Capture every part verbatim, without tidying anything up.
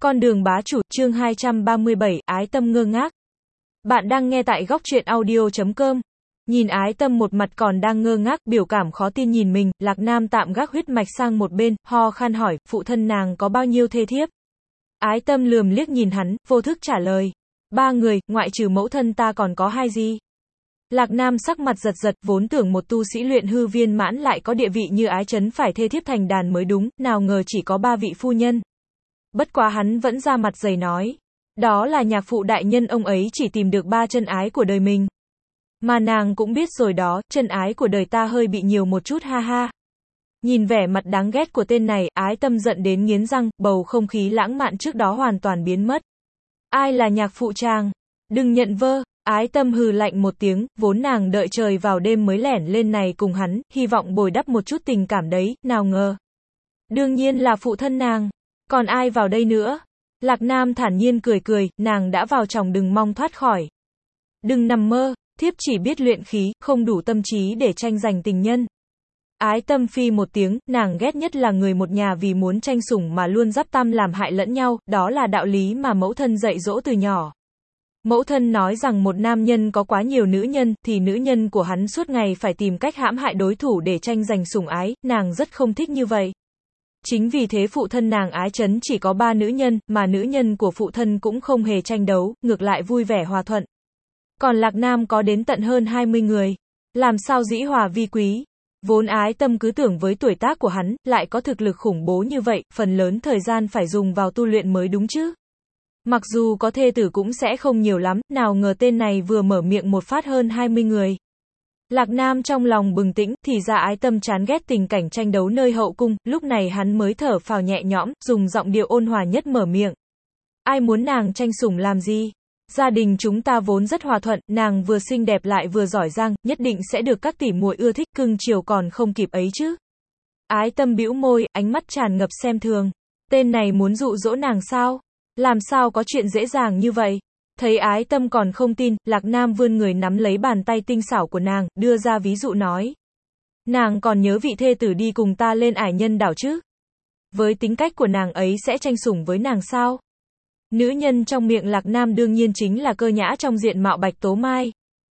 Con đường bá chủ, chương hai trăm ba mươi bảy, ái tâm ngơ ngác. Bạn đang nghe tại góc truyện audio chấm com. Nhìn ái tâm một mặt còn đang ngơ ngác, biểu cảm khó tin nhìn mình, Lạc Nam tạm gác huyết mạch sang một bên, ho khan hỏi, phụ thân nàng có bao nhiêu thê thiếp? Ái tâm lườm liếc nhìn hắn, vô thức trả lời. Ba người, ngoại trừ mẫu thân ta còn có hai gì? Lạc Nam sắc mặt giật giật, vốn tưởng một tu sĩ luyện hư viên mãn lại có địa vị như ái chấn phải thê thiếp thành đàn mới đúng, nào ngờ chỉ có ba vị phu nhân. Bất quá hắn vẫn ra mặt dày nói. Đó là nhạc phụ đại nhân, ông ấy chỉ tìm được ba chân ái của đời mình. Mà nàng cũng biết rồi đó, chân ái của đời ta hơi bị nhiều một chút ha ha. Nhìn vẻ mặt đáng ghét của tên này, ái tâm giận đến nghiến răng, bầu không khí lãng mạn trước đó hoàn toàn biến mất. Ai là nhạc phụ chàng? Đừng nhận vơ. Ái tâm hừ lạnh một tiếng, vốn nàng đợi trời vào đêm mới lẻn lên này cùng hắn, hy vọng bồi đắp một chút tình cảm đấy, nào ngờ. Đương nhiên là phụ thân nàng. Còn ai vào đây nữa? Lạc Nam thản nhiên cười cười, nàng đã vào chồng đừng mong thoát khỏi. Đừng nằm mơ, thiếp chỉ biết luyện khí, không đủ tâm trí để tranh giành tình nhân. Ái tâm phi một tiếng, nàng ghét nhất là người một nhà vì muốn tranh sủng mà luôn giáp tam làm hại lẫn nhau, đó là đạo lý mà mẫu thân dạy dỗ từ nhỏ. Mẫu thân nói rằng một nam nhân có quá nhiều nữ nhân, thì nữ nhân của hắn suốt ngày phải tìm cách hãm hại đối thủ để tranh giành sủng ái, nàng rất không thích như vậy. Chính vì thế phụ thân nàng ái chấn chỉ có ba nữ nhân, mà nữ nhân của phụ thân cũng không hề tranh đấu, ngược lại vui vẻ hòa thuận. Còn Lạc Nam có đến tận hơn hai mươi người. Làm sao dĩ hòa vi quý? Vốn ái tâm cứ tưởng với tuổi tác của hắn, lại có thực lực khủng bố như vậy, phần lớn thời gian phải dùng vào tu luyện mới đúng chứ. Mặc dù có thê tử cũng sẽ không nhiều lắm, nào ngờ tên này vừa mở miệng một phát hơn hai mươi người. Lạc Nam trong lòng bừng tỉnh, thì ra ái tâm chán ghét tình cảnh tranh đấu nơi hậu cung, lúc này hắn mới thở phào nhẹ nhõm, dùng giọng điệu ôn hòa nhất mở miệng. Ai muốn nàng tranh sủng làm gì? Gia đình chúng ta vốn rất hòa thuận, nàng vừa xinh đẹp lại vừa giỏi giang, nhất định sẽ được các tỷ muội ưa thích, cưng chiều còn không kịp ấy chứ. Ái tâm bĩu môi, ánh mắt tràn ngập xem thường. Tên này muốn dụ dỗ nàng sao? Làm sao có chuyện dễ dàng như vậy? Thấy ái tâm còn không tin, Lạc Nam vươn người nắm lấy bàn tay tinh xảo của nàng, đưa ra ví dụ nói. Nàng còn nhớ vị thê tử đi cùng ta lên Ải Nhân đảo chứ? Với tính cách của nàng ấy sẽ tranh sủng với nàng sao? Nữ nhân trong miệng Lạc Nam đương nhiên chính là Cơ Nhã trong diện mạo Bạch Tố Mai.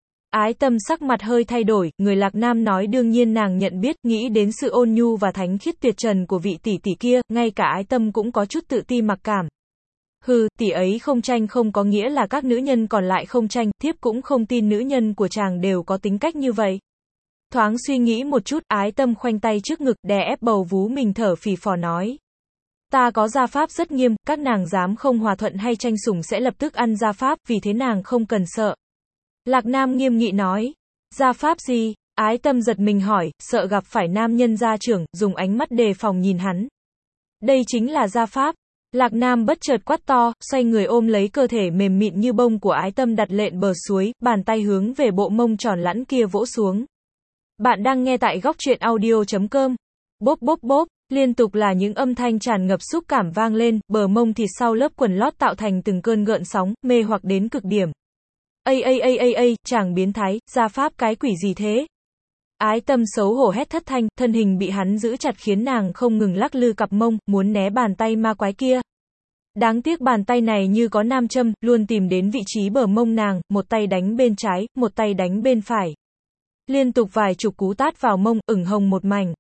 Ái tâm sắc mặt hơi thay đổi, người Lạc Nam nói đương nhiên nàng nhận biết, nghĩ đến sự ôn nhu và thánh khiết tuyệt trần của vị tỷ tỷ kia, ngay cả ái tâm cũng có chút tự ti mặc cảm. Hừ, tỷ ấy không tranh không có nghĩa là các nữ nhân còn lại không tranh, thiếp cũng không tin nữ nhân của chàng đều có tính cách như vậy. Thoáng suy nghĩ một chút, ái tâm khoanh tay trước ngực, đè ép bầu vú mình thở phì phò nói. Ta có gia pháp rất nghiêm, các nàng dám không hòa thuận hay tranh sủng sẽ lập tức ăn gia pháp, vì thế nàng không cần sợ. Lạc Nam nghiêm nghị nói. Gia pháp gì? Ái tâm giật mình hỏi, sợ gặp phải nam nhân gia trưởng, dùng ánh mắt đề phòng nhìn hắn. Đây chính là gia pháp. Lạc Nam bất chợt quát to, xoay người ôm lấy cơ thể mềm mịn như bông của ái tâm đặt lện bờ suối, bàn tay hướng về bộ mông tròn lẵn kia vỗ xuống. Bạn đang nghe tại góc truyện audio chấm com. Bốp bốp bốp, liên tục là những âm thanh tràn ngập xúc cảm vang lên, bờ mông thịt sau lớp quần lót tạo thành từng cơn gợn sóng, mê hoặc đến cực điểm. Ây ây ây ây ây, chàng biến thái, gia pháp cái quỷ gì thế? Ái tâm xấu hổ hét thất thanh, thân hình bị hắn giữ chặt khiến nàng không ngừng lắc lư cặp mông, muốn né bàn tay ma quái kia. Đáng tiếc bàn tay này như có nam châm, luôn tìm đến vị trí bờ mông nàng, một tay đánh bên trái, một tay đánh bên phải. Liên tục vài chục cú tát vào mông, ửng hồng một mảnh.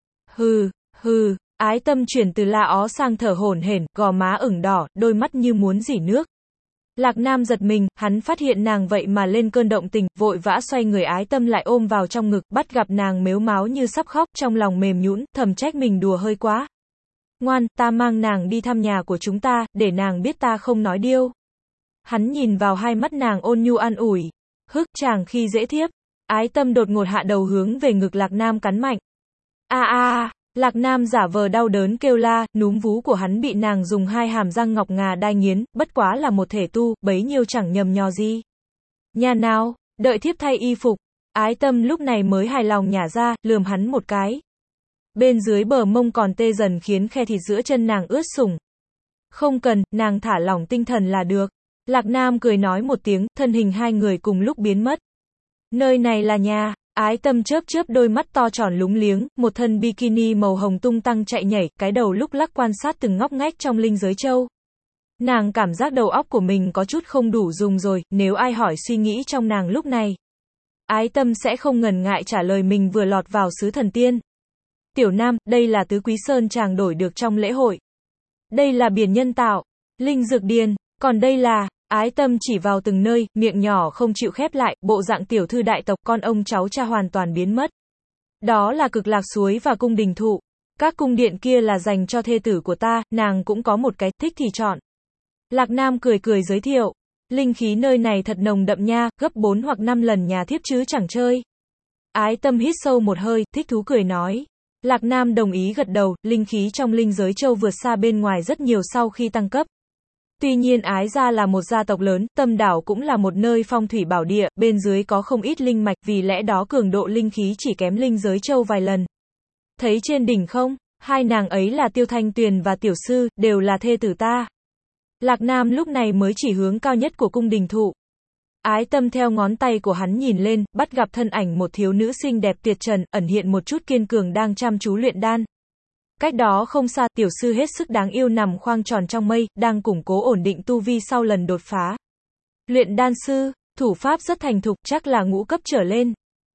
Hừ, hừ, ái tâm chuyển từ la ó sang thở hổn hển, gò má ửng đỏ, đôi mắt như muốn rỉ nước. Lạc Nam giật mình, hắn phát hiện nàng vậy mà lên cơn động tình, vội vã xoay người ái tâm lại ôm vào trong ngực, bắt gặp nàng mếu máo như sắp khóc, trong lòng mềm nhũn, thầm trách mình đùa hơi quá. Ngoan, ta mang nàng đi thăm nhà của chúng ta, để nàng biết ta không nói điêu. Hắn nhìn vào hai mắt nàng ôn nhu an ủi. Hức chàng khi dễ thiếp. Ái tâm đột ngột hạ đầu hướng về ngực Lạc Nam cắn mạnh. A a a. Lạc Nam giả vờ đau đớn kêu la, núm vú của hắn bị nàng dùng hai hàm răng ngọc ngà đai nghiến, bất quá là một thể tu, bấy nhiêu chẳng nhầm nhò gì. Nhà nào, đợi thiếp thay y phục. Ái tâm lúc này mới hài lòng nhả ra, lườm hắn một cái. Bên dưới bờ mông còn tê dần khiến khe thịt giữa chân nàng ướt sũng. Không cần, nàng thả lỏng tinh thần là được. Lạc Nam cười nói một tiếng, thân hình hai người cùng lúc biến mất. Nơi này là nhà. Ái tâm chớp chớp đôi mắt to tròn lúng liếng, một thân bikini màu hồng tung tăng chạy nhảy, cái đầu lúc lắc quan sát từng ngóc ngách trong linh giới châu. Nàng cảm giác đầu óc của mình có chút không đủ dùng rồi, nếu ai hỏi suy nghĩ trong nàng lúc này. Ái Tâm sẽ không ngần ngại trả lời mình vừa lọt vào xứ thần tiên. Tiểu Nam, đây là tứ quý sơn chàng đổi được trong lễ hội. Đây là biển nhân tạo, linh dược điền, còn đây là, Ái Tâm chỉ vào từng nơi, miệng nhỏ không chịu khép lại, bộ dạng tiểu thư đại tộc con ông cháu cha hoàn toàn biến mất. Đó là Cực Lạc suối và cung đình thụ. Các cung điện kia là dành cho thê tử của ta, nàng cũng có một cái, thích thì chọn. Lạc Nam cười cười giới thiệu. Linh khí nơi này thật nồng đậm nha, gấp bốn hoặc năm lần nhà thiếp chứ chẳng chơi. Ái Tâm hít sâu một hơi, thích thú cười nói. Lạc Nam đồng ý gật đầu, linh khí trong linh giới châu vượt xa bên ngoài rất nhiều sau khi tăng cấp. Tuy nhiên Ái gia là một gia tộc lớn, Tâm đảo cũng là một nơi phong thủy bảo địa, bên dưới có không ít linh mạch, vì lẽ đó cường độ linh khí chỉ kém linh giới châu vài lần. Thấy trên đỉnh không? Hai nàng ấy là Tiêu Thanh Tuyền và Tiểu Sư, đều là thê tử ta. Lạc Nam lúc này mới chỉ hướng cao nhất của cung đình thụ. Ái Tâm theo ngón tay của hắn nhìn lên, bắt gặp thân ảnh một thiếu nữ xinh đẹp tuyệt trần, ẩn hiện một chút kiên cường đang chăm chú luyện đan. Cách đó không xa, Tiểu Sư hết sức đáng yêu nằm khoang tròn trong mây, đang củng cố ổn định tu vi sau lần đột phá. Luyện đan sư, thủ pháp rất thành thục, chắc là ngũ cấp trở lên.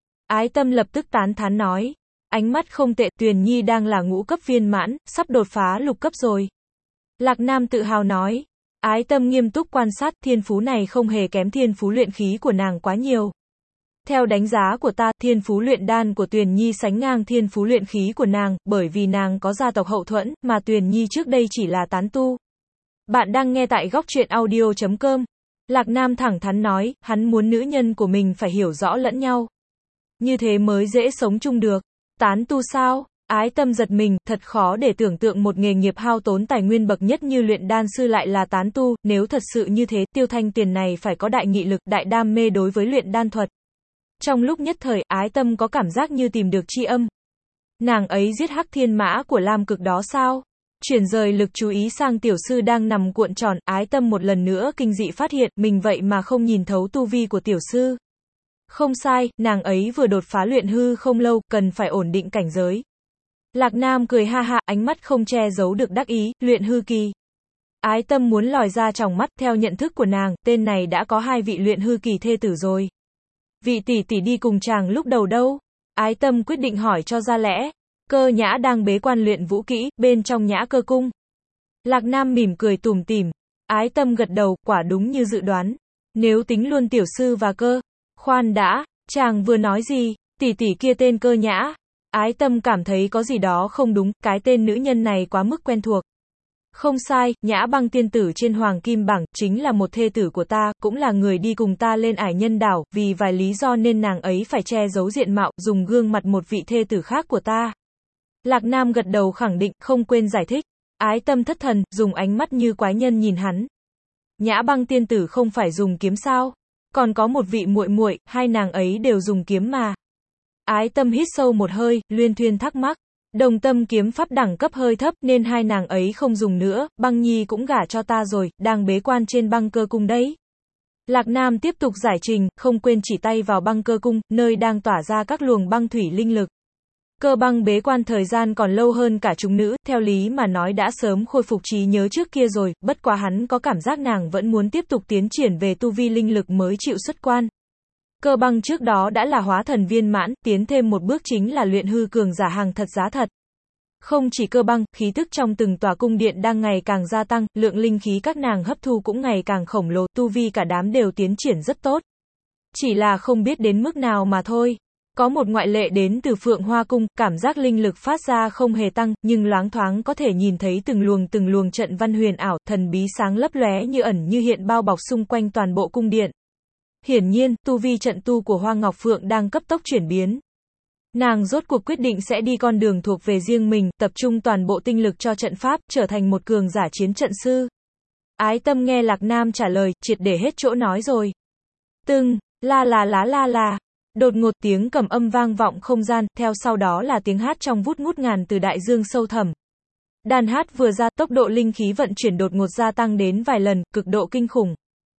Ái Tâm lập tức tán thán nói. Ánh mắt không tệ, Tuyền Nhi đang là ngũ cấp viên mãn, sắp đột phá lục cấp rồi. Lạc Nam tự hào nói. Ái Tâm nghiêm túc quan sát, thiên phú này không hề kém thiên phú luyện khí của nàng quá nhiều. Theo đánh giá của ta, thiên phú luyện đan của Tuyền Nhi sánh ngang thiên phú luyện khí của nàng, bởi vì nàng có gia tộc hậu thuẫn, mà Tuyền Nhi trước đây chỉ là tán tu. Bạn đang nghe tại góc truyện audio chấm com. Lạc Nam thẳng thắn nói, hắn muốn nữ nhân của mình phải hiểu rõ lẫn nhau. Như thế mới dễ sống chung được. Tán tu sao? Ái Tâm giật mình, thật khó để tưởng tượng một nghề nghiệp hao tốn tài nguyên bậc nhất như luyện đan sư lại là tán tu, nếu thật sự như thế, Tiêu Thanh Tuyền này phải có đại nghị lực, đại đam mê đối với luyện đan thuật. Trong lúc nhất thời, Ái Tâm có cảm giác như tìm được tri âm. Nàng ấy giết hắc thiên mã của Lam Cực đó sao? Chuyển rời lực chú ý sang Tiểu Sư đang nằm cuộn tròn, Ái Tâm một lần nữa kinh dị phát hiện, mình vậy mà không nhìn thấu tu vi của Tiểu Sư. Không sai, nàng ấy vừa đột phá luyện hư không lâu, cần phải ổn định cảnh giới. Lạc Nam cười ha ha, ánh mắt không che giấu được đắc ý, luyện hư kỳ. Ái Tâm muốn lòi ra tròng mắt, theo nhận thức của nàng, tên này đã có hai vị luyện hư kỳ thê tử rồi. Vị tỷ tỷ đi cùng chàng lúc đầu đâu? Ái Tâm quyết định hỏi cho ra lẽ. Cơ Nhã đang bế quan luyện vũ kỹ, bên trong Nhã Cơ cung. Lạc Nam mỉm cười tủm tỉm. Ái Tâm gật đầu, quả đúng như dự đoán. Nếu tính luôn Tiểu Sư và Cơ. Khoan đã, chàng vừa nói gì? Tỷ tỷ kia tên Cơ Nhã. Ái Tâm cảm thấy có gì đó không đúng, cái tên nữ nhân này quá mức quen thuộc. Không sai, Nhã Băng tiên tử trên Hoàng Kim bảng, chính là một thê tử của ta, cũng là người đi cùng ta lên Ải Nhân đảo, vì vài lý do nên nàng ấy phải che giấu diện mạo, dùng gương mặt một vị thê tử khác của ta. Lạc Nam gật đầu khẳng định, không quên giải thích. Ái Tâm thất thần, dùng ánh mắt như quái nhân nhìn hắn. Nhã Băng tiên tử không phải dùng kiếm sao? Còn có một vị muội muội, hai nàng ấy đều dùng kiếm mà. Ái Tâm hít sâu một hơi, luyên thuyên thắc mắc. Đồng tâm kiếm pháp đẳng cấp hơi thấp nên hai nàng ấy không dùng nữa, Băng Nhi cũng gả cho ta rồi, đang bế quan trên Băng Cơ cung đấy. Lạc Nam tiếp tục giải trình, không quên chỉ tay vào Băng Cơ cung, nơi đang tỏa ra các luồng băng thủy linh lực. Cơ Băng bế quan thời gian còn lâu hơn cả chúng nữ, theo lý mà nói đã sớm khôi phục trí nhớ trước kia rồi, bất quá hắn có cảm giác nàng vẫn muốn tiếp tục tiến triển về tu vi linh lực mới chịu xuất quan. Cơ Băng trước đó đã là hóa thần viên mãn, tiến thêm một bước chính là luyện hư cường giả hàng thật giá thật. Không chỉ Cơ Băng, khí tức trong từng tòa cung điện đang ngày càng gia tăng, lượng linh khí các nàng hấp thu cũng ngày càng khổng lồ, tu vi cả đám đều tiến triển rất tốt. Chỉ là không biết đến mức nào mà thôi. Có một ngoại lệ đến từ Phượng Hoa Cung, cảm giác linh lực phát ra không hề tăng, nhưng loáng thoáng có thể nhìn thấy từng luồng từng luồng trận văn huyền ảo, thần bí sáng lấp lóe như ẩn như hiện bao bọc xung quanh toàn bộ cung điện. Hiển nhiên, tu vi trận tu của Hoa Ngọc Phượng đang cấp tốc chuyển biến. Nàng rốt cuộc quyết định sẽ đi con đường thuộc về riêng mình, tập trung toàn bộ tinh lực cho trận pháp, trở thành một cường giả chiến trận sư. Ái Tâm nghe Lạc Nam trả lời, triệt để hết chỗ nói rồi. Từng, la la lá la la. Đột ngột tiếng cầm âm vang vọng không gian, theo sau đó là tiếng hát trong vút ngút ngàn từ đại dương sâu thẳm. Đàn hát vừa ra, tốc độ linh khí vận chuyển đột ngột gia tăng đến vài lần, cực độ kinh khủng.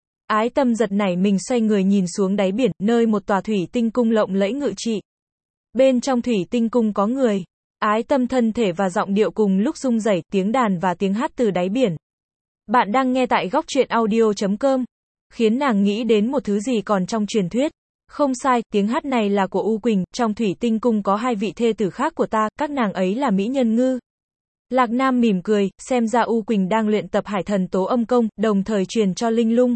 Ái Tâm giật nảy mình xoay người nhìn xuống đáy biển, nơi một tòa thủy tinh cung lộng lẫy ngự trị. Bên trong thủy tinh cung có người. Ái Tâm thân thể và giọng điệu cùng lúc rung rẩy, tiếng đàn và tiếng hát từ đáy biển. Bạn đang nghe tại góc truyện audio chấm com. Khiến nàng nghĩ đến một thứ gì còn trong truyền thuyết. Không sai, tiếng hát này là của U Quỳnh, trong thủy tinh cung có hai vị thê tử khác của ta, các nàng ấy là mỹ nhân ngư. Lạc Nam mỉm cười, xem ra U Quỳnh đang luyện tập hải thần tố âm công, đồng thời truyền cho Linh Lung.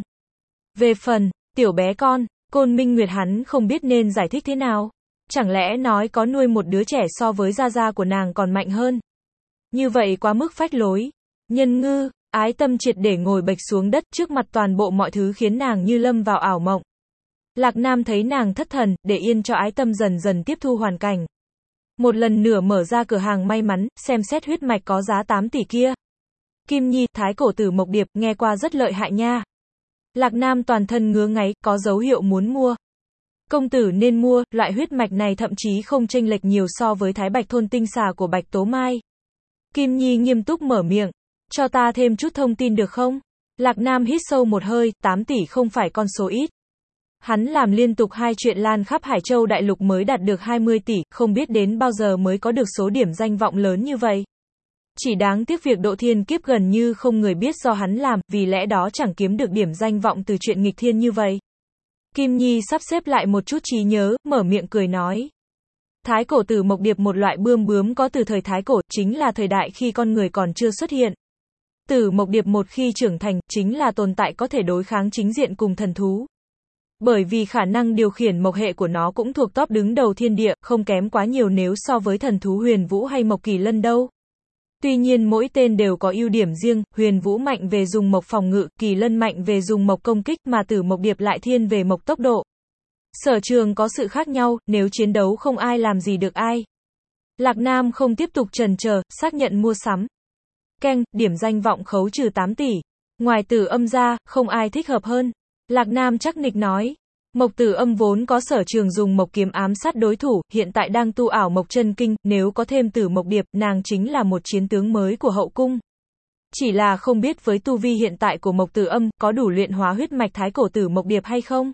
Về phần, tiểu bé con, Côn Minh Nguyệt hắn không biết nên giải thích thế nào. Chẳng lẽ nói có nuôi một đứa trẻ so với gia gia của nàng còn mạnh hơn. Như vậy quá mức phách lối. Nhân ngư, ái tâm triệt để ngồi bệch xuống đất, trước mặt toàn bộ mọi thứ khiến nàng như lâm vào ảo mộng. Lạc Nam thấy nàng thất thần, để yên cho ái tâm dần dần tiếp thu hoàn cảnh. Một lần nữa mở ra cửa hàng may mắn, xem xét huyết mạch có giá tám tỷ kia. Kim Nhi, thái cổ tử Mộc Điệp, nghe qua rất lợi hại nha. Lạc Nam toàn thân ngứa ngáy, có dấu hiệu muốn mua. Công tử nên mua, loại huyết mạch này thậm chí không chênh lệch nhiều so với thái bạch thôn tinh xà của Bạch Tố Mai. Kim Nhi nghiêm túc mở miệng. Cho ta thêm chút thông tin được không? Lạc Nam hít sâu một hơi, tám tỷ không phải con số ít. Hắn làm liên tục hai chuyện lan khắp Hải Châu đại lục mới đạt được hai mươi tỷ, không biết đến bao giờ mới có được số điểm danh vọng lớn như vậy. Chỉ đáng tiếc việc độ thiên kiếp gần như không người biết do hắn làm, vì lẽ đó chẳng kiếm được điểm danh vọng từ chuyện nghịch thiên như vậy. Kim Nhi sắp xếp lại một chút trí nhớ, mở miệng cười nói. Thái cổ tử Mộc Điệp, một loại bươm bướm có từ thời Thái cổ, chính là thời đại khi con người còn chưa xuất hiện. Tử Mộc Điệp một khi trưởng thành, chính là tồn tại có thể đối kháng chính diện cùng thần thú. Bởi vì khả năng điều khiển mộc hệ của nó cũng thuộc top đứng đầu thiên địa, không kém quá nhiều nếu so với thần thú Huyền Vũ hay Mộc Kỳ Lân đâu. Tuy nhiên mỗi tên đều có ưu điểm riêng, Huyền Vũ mạnh về dùng mộc phòng ngự, Kỳ Lân mạnh về dùng mộc công kích, mà Tử Mộc Điệp lại thiên về mộc tốc độ. Sở trường có sự khác nhau, nếu chiến đấu không ai làm gì được ai. Lạc Nam không tiếp tục chần chờ, xác nhận mua sắm. Keng, điểm danh vọng khấu trừ tám tỷ. Ngoài Tử Âm ra, không ai thích hợp hơn. Lạc Nam chắc nịch nói. Mộc Tử Âm vốn có sở trường dùng mộc kiếm ám sát đối thủ, hiện tại đang tu ảo mộc chân kinh, nếu có thêm Tử Mộc Điệp, nàng chính là một chiến tướng mới của hậu cung. Chỉ là không biết với tu vi hiện tại của Mộc Tử Âm, có đủ luyện hóa huyết mạch thái cổ Tử Mộc Điệp hay không?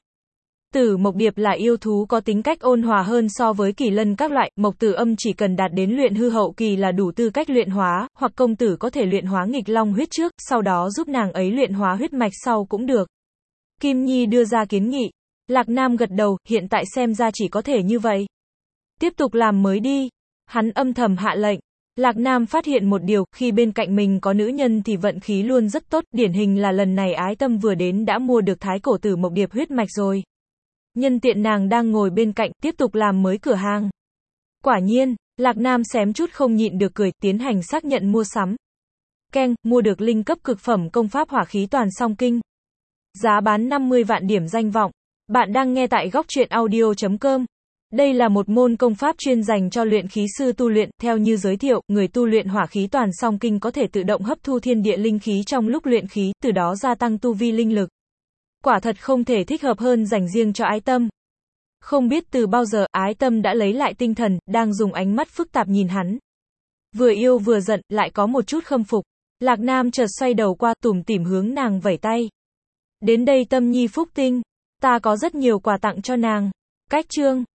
Tử Mộc Điệp là yêu thú có tính cách ôn hòa hơn so với Kỳ Lân các loại, Mộc Tử Âm chỉ cần đạt đến luyện hư hậu kỳ là đủ tư cách luyện hóa, hoặc công tử có thể luyện hóa nghịch long huyết trước, sau đó giúp nàng ấy luyện hóa huyết mạch sau cũng được. Kim Nhi đưa ra kiến nghị. Lạc Nam gật đầu, hiện tại xem ra chỉ có thể như vậy. Tiếp tục làm mới đi. Hắn âm thầm hạ lệnh. Lạc Nam phát hiện một điều, khi bên cạnh mình có nữ nhân thì vận khí luôn rất tốt, điển hình là lần này ái tâm vừa đến đã mua được thái cổ tử Mộc Điệp huyết mạch rồi. Nhân tiện nàng đang ngồi bên cạnh, tiếp tục làm mới cửa hàng. Quả nhiên, Lạc Nam xém chút không nhịn được cười, tiến hành xác nhận mua sắm. Keng, mua được linh cấp cực phẩm công pháp hỏa khí toàn song kinh. Giá bán năm mươi vạn điểm danh vọng. Bạn đang nghe tại góc truyện audio chấm com. Đây là một môn công pháp chuyên dành cho luyện khí sư tu luyện, theo như giới thiệu, người tu luyện hỏa khí toàn song kinh có thể tự động hấp thu thiên địa linh khí trong lúc luyện khí, từ đó gia tăng tu vi linh lực. Quả thật không thể thích hợp hơn dành riêng cho ái tâm. Không biết từ bao giờ, ái tâm đã lấy lại tinh thần, đang dùng ánh mắt phức tạp nhìn hắn. Vừa yêu vừa giận, lại có một chút khâm phục. Lạc Nam chợt xoay đầu qua, tủm tỉm hướng nàng vẩy tay. Đến đây Tâm Nhi phúc tinh. Ta có rất nhiều quà tặng cho nàng. Cách chương.